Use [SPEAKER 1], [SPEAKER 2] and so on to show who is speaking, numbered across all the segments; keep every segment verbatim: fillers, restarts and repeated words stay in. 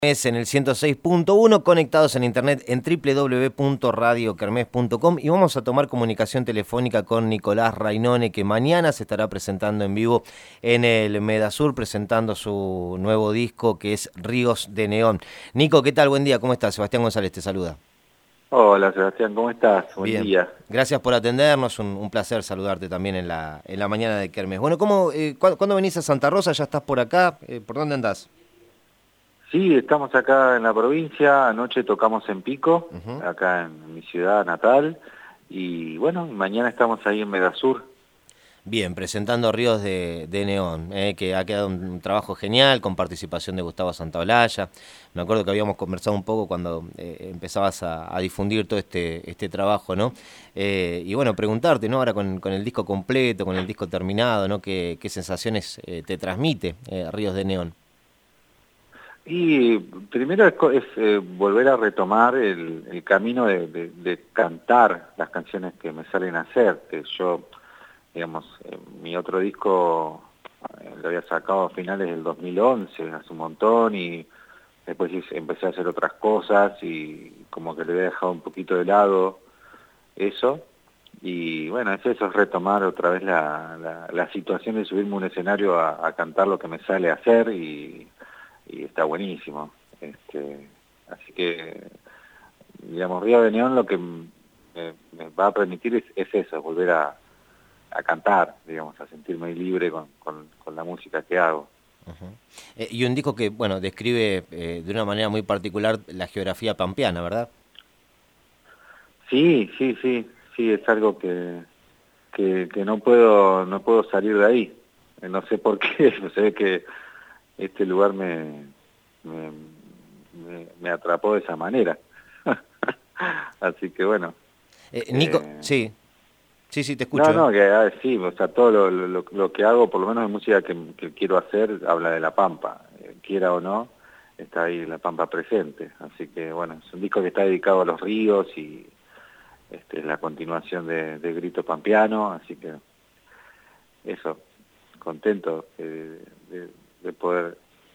[SPEAKER 1] Es en el ciento seis punto uno, conectados en internet en doble u doble u doble u punto radio kermés punto com, y vamos a tomar comunicación telefónica con Nicolás Rainone, que mañana se estará presentando en vivo en el Medasur, presentando su nuevo disco que es Ríos de Neón. Nico, ¿qué tal? Buen día, ¿cómo estás? Sebastián González te saluda.
[SPEAKER 2] Hola Sebastián, ¿cómo estás? Buen
[SPEAKER 1] Bien,
[SPEAKER 2] día.
[SPEAKER 1] gracias por atendernos, un, un placer saludarte también en la, en la mañana de Kermés. Bueno, ¿cómo, eh, ¿cu ¿cuándo venís a Santa Rosa? ¿Ya estás por acá? Eh, ¿Por dónde andás?
[SPEAKER 2] Sí, estamos acá en la provincia, anoche tocamos en Pico,
[SPEAKER 1] Uh-huh.
[SPEAKER 2] acá en mi ciudad natal, y bueno, mañana estamos ahí en Medasur.
[SPEAKER 1] Bien, presentando Ríos de, de Neón, eh, que ha quedado un, un trabajo genial con participación de Gustavo Santaolalla. Me acuerdo que habíamos conversado un poco cuando eh, empezabas a, a difundir todo este, este trabajo, ¿no? Eh, y bueno, preguntarte, ¿no? Ahora con, con el disco completo, con el disco terminado, ¿no? ¿Qué, qué sensaciones eh, te transmite eh, Ríos de Neón?
[SPEAKER 2] Y primero es, co- es, eh, volver a retomar el, el camino de, de- de cantar las canciones que me salen a hacer. Que yo, digamos, eh, mi otro disco eh, lo había sacado a finales del dos mil once, hace un montón, y después hice- empecé a hacer otras cosas y como que le había dejado un poquito de lado eso. Y bueno, es eso, es retomar otra vez la, la, la situación de subirme a un escenario a, a cantar lo que me sale a hacer, y, y está buenísimo. Este, así que, digamos, Río de Neón lo que me, me va a permitir es, es eso, volver a, a cantar, digamos, a sentirme libre con, con, con la música que hago.
[SPEAKER 1] Uh-huh. Eh, y un disco que, bueno, describe eh, de una manera muy particular la geografía pampeana, ¿verdad?
[SPEAKER 2] Sí, sí, sí, sí, es algo que, que, que no puedo, no puedo salir de ahí. Eh, No sé por qué, se ve que este lugar me, me, me, me atrapó de esa manera. Así que bueno.
[SPEAKER 1] Eh, Nico,
[SPEAKER 2] Eh,
[SPEAKER 1] sí, sí, sí, te
[SPEAKER 2] no,
[SPEAKER 1] escucho, ¿eh?
[SPEAKER 2] no, que ah, sí, o sea, todo lo, lo, lo que hago, por lo menos de música que, que quiero hacer, habla de La Pampa. Eh, quiera o no, está ahí La Pampa presente. Así que bueno, es un disco que está dedicado a los ríos y este, es la continuación de, de Grito Pampeano, así que eso, contento eh, de, de poder,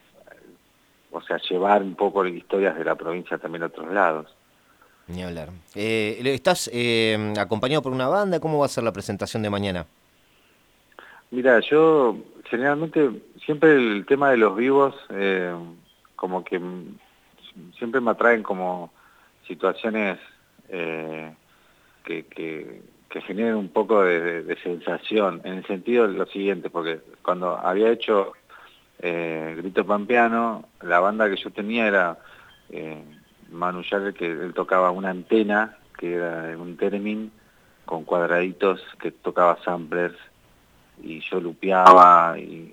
[SPEAKER 2] o sea, llevar un poco las historias de la provincia también a otros lados.
[SPEAKER 1] Ni hablar. Eh, ¿estás eh, acompañado por una banda? ¿Cómo va a ser la presentación de mañana?
[SPEAKER 2] Mira, yo generalmente siempre el tema de los vivos, eh, como que m- siempre me atraen como situaciones eh, que, que, que generen un poco de, de- de sensación, en el sentido de lo siguiente, porque cuando había hecho eh, Grito Pampeano, la banda que yo tenía era eh, Manu Jagger, que él tocaba una antena, que era un Theremin, con cuadraditos, que tocaba samplers, y yo lupeaba y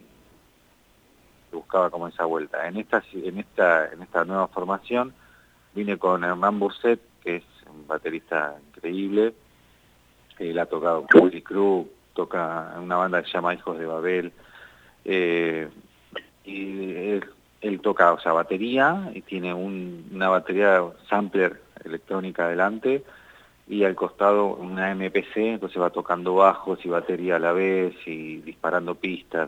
[SPEAKER 2] buscaba como esa vuelta. En esta, en esta, en esta nueva formación vine con Hernán Boset, que es un baterista increíble. Él ha tocado con Willy Crew, toca en una banda que se llama Hijos de Babel. Eh, y él, él toca, o sea, batería, y tiene un, una batería sampler electrónica adelante, y al costado una M P C, entonces va tocando bajos y batería a la vez y disparando pistas.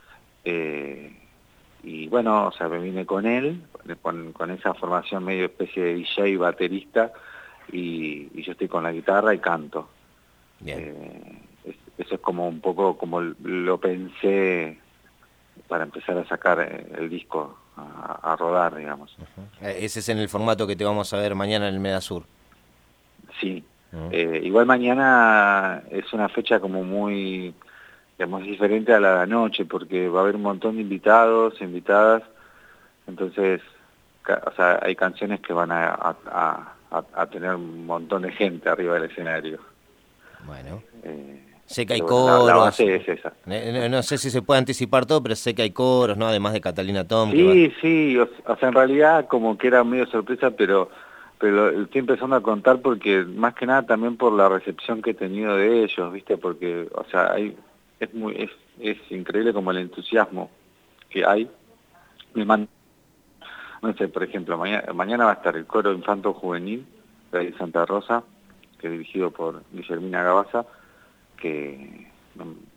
[SPEAKER 2] Eh, y bueno, o sea, me vine con él, con, con esa formación medio especie de D J baterista, y, y yo estoy con la guitarra y canto.
[SPEAKER 1] Bien.
[SPEAKER 2] Eh, es- eso es como un poco como lo pensé para empezar a sacar eh, el disco a, a rodar, digamos.
[SPEAKER 1] Uh-huh. Eh, ese es en el formato que te vamos a ver mañana en el Medasur.
[SPEAKER 2] Sí.
[SPEAKER 1] Uh-huh.
[SPEAKER 2] Eh, igual mañana es una fecha como muy, digamos, diferente a la de anoche, porque va a haber un montón de invitados, invitadas, entonces, ca- o sea, hay canciones que van a, a, a- a- a tener un montón de gente arriba del escenario.
[SPEAKER 1] Bueno,
[SPEAKER 2] Eh,
[SPEAKER 1] sé que hay
[SPEAKER 2] pero bueno, la, la
[SPEAKER 1] coros.
[SPEAKER 2] base es esa.
[SPEAKER 1] Eh, no, no sé si se puede anticipar todo, pero sé que hay coros, ¿no? Además de Catalina Tom, que va.
[SPEAKER 2] Sí, sí, o, o sea, en realidad como que era medio sorpresa, pero pero estoy empezando a contar porque más que nada también por la recepción que he tenido de ellos, ¿viste? Porque, o sea, hay es muy es, es increíble como el entusiasmo que hay. Me man- no sé, por ejemplo, mañana, mañana va a estar el coro infanto juvenil de ahí de Santa Rosa, que es dirigido por Guillermina Gabaza, que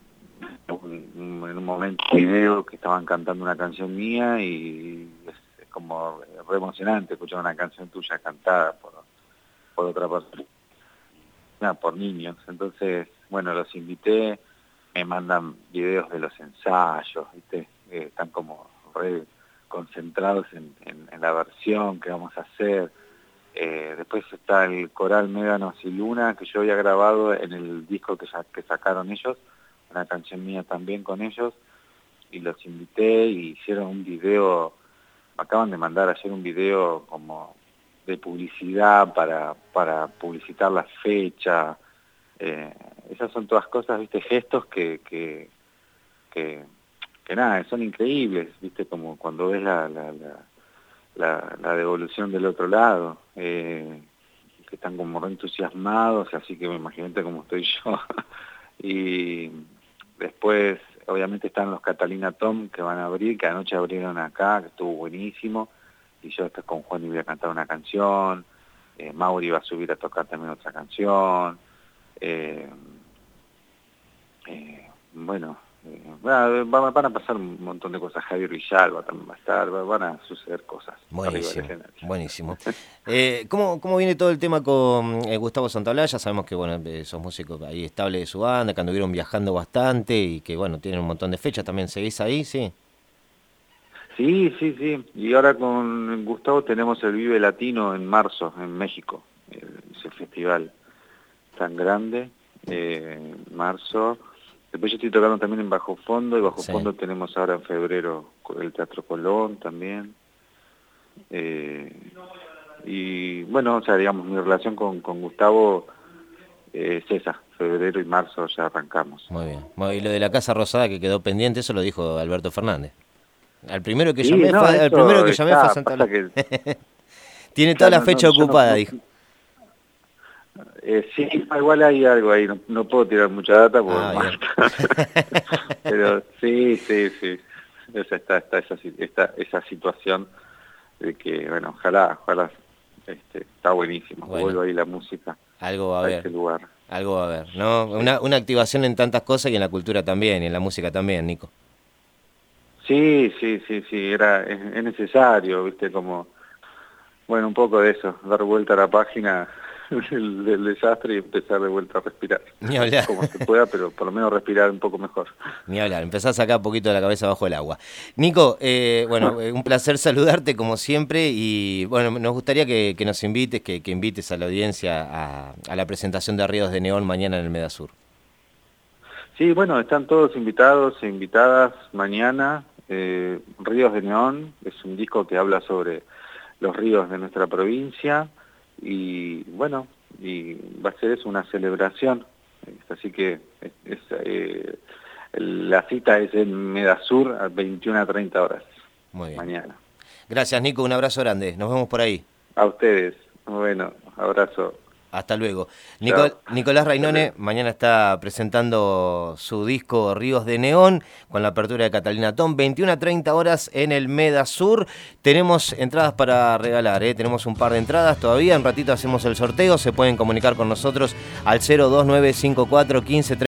[SPEAKER 2] un- un- en un momento video que estaban cantando una canción mía, y es como re emocionante escuchar una canción tuya cantada por, por otra persona, por niños. Entonces, bueno, los invité, me mandan videos de los ensayos, ¿viste? Eh, están como re concentrados en, en, en la versión que vamos a hacer. Eh, después está el coral Médanos y Luna, que yo había grabado en el disco que, ya, que sacaron ellos, una canción mía también con ellos, y los invité y hicieron un video, me acaban de mandar ayer un video como de publicidad para, para publicitar la fecha. Eh, esas son todas cosas, viste, gestos que, que, que, que nada, son increíbles, viste, como cuando ves la, la, la, la, la devolución del otro lado, eh, que están como re entusiasmados, así que me imagínate cómo estoy yo. Y después, obviamente, están los Catalina Tom que van a abrir, que anoche abrieron acá, que estuvo buenísimo, y yo estoy con Juan y voy a cantar una canción, eh, Mauri va a subir a tocar también otra canción, eh, eh, bueno, eh, van, van a pasar un montón de cosas, Javier Villalba también va a estar, van a suceder cosas.
[SPEAKER 1] Buenísimo, buenísimo. Eh, ¿cómo, ¿Cómo viene todo el tema con eh, Gustavo Santaolalla? Sabemos que bueno, eh, sos músico ahí estable de su banda, que anduvieron viajando bastante y que bueno, tienen un montón de fechas, ¿también seguís ahí, sí?
[SPEAKER 2] Sí, sí, sí, y ahora con Gustavo tenemos el Vive Latino en marzo, en México, ese festival tan grande, eh, en marzo. Después yo estoy tocando también en Bajo Fondo, y Bajo sí. Fondo tenemos ahora en febrero el Teatro Colón también. Eh, y bueno, o sea, digamos, mi relación con, con Gustavo eh, es esa, febrero y marzo ya arrancamos.
[SPEAKER 1] Muy bien. Y lo de la Casa Rosada que quedó pendiente, eso lo dijo Alberto Fernández. Al primero que
[SPEAKER 2] sí,
[SPEAKER 1] llamé,
[SPEAKER 2] no,
[SPEAKER 1] fue, al primero que llamé
[SPEAKER 2] está,
[SPEAKER 1] fue Santaolalla.
[SPEAKER 2] Que...
[SPEAKER 1] Tiene toda
[SPEAKER 2] claro,
[SPEAKER 1] la fecha
[SPEAKER 2] no, no,
[SPEAKER 1] ocupada,
[SPEAKER 2] no,
[SPEAKER 1] dijo.
[SPEAKER 2] Eh, sí, igual hay algo ahí, no, no puedo tirar mucha data porque ah, pero sí, sí, sí, esa está, está esa, esta, esa situación de que, bueno, ojalá, ojalá, este, está buenísimo, bueno, vuelvo ahí la música
[SPEAKER 1] algo va a,
[SPEAKER 2] a
[SPEAKER 1] haber,
[SPEAKER 2] ese lugar.
[SPEAKER 1] Algo va a haber, ¿no? Una, una activación en tantas cosas y en la cultura también, y en la música también, Nico.
[SPEAKER 2] Sí, sí, sí, sí, era, es, es necesario, viste, como, bueno, un poco de eso, dar vuelta a la página del, del desastre y empezar de vuelta a respirar.
[SPEAKER 1] Ni hablar.
[SPEAKER 2] Como se pueda, pero por lo menos respirar un poco mejor.
[SPEAKER 1] Ni hablar, empezar a sacar un poquito de la cabeza bajo el agua. Nico, eh, bueno, un placer saludarte como siempre y bueno, nos gustaría que, que nos invites, que, que invites a la audiencia a, a la presentación de Ríos de Neón mañana en el Medasur.
[SPEAKER 2] Sí, bueno, están todos invitados e invitadas mañana. Eh, Ríos de Neón es un disco que habla sobre los ríos de nuestra provincia y bueno, y va a ser eso, una celebración. Así que es, es, eh, la cita es en Medasur a veintiuna a treinta horas.
[SPEAKER 1] Muy bien.
[SPEAKER 2] Mañana.
[SPEAKER 1] Gracias, Nico, un abrazo grande. Nos vemos por ahí.
[SPEAKER 2] A ustedes. Bueno, abrazo.
[SPEAKER 1] Hasta luego. Nicol Nicolás Rainone mañana está presentando su disco Ríos de Neón con la apertura de Catalina Tom, veintiuna a treinta horas en el Medasur. Tenemos entradas para regalar, ¿eh? Tenemos un par de entradas todavía. En ratito hacemos el sorteo. Se pueden comunicar con nosotros al cero dos nueve cinco cuatro uno cinco tres.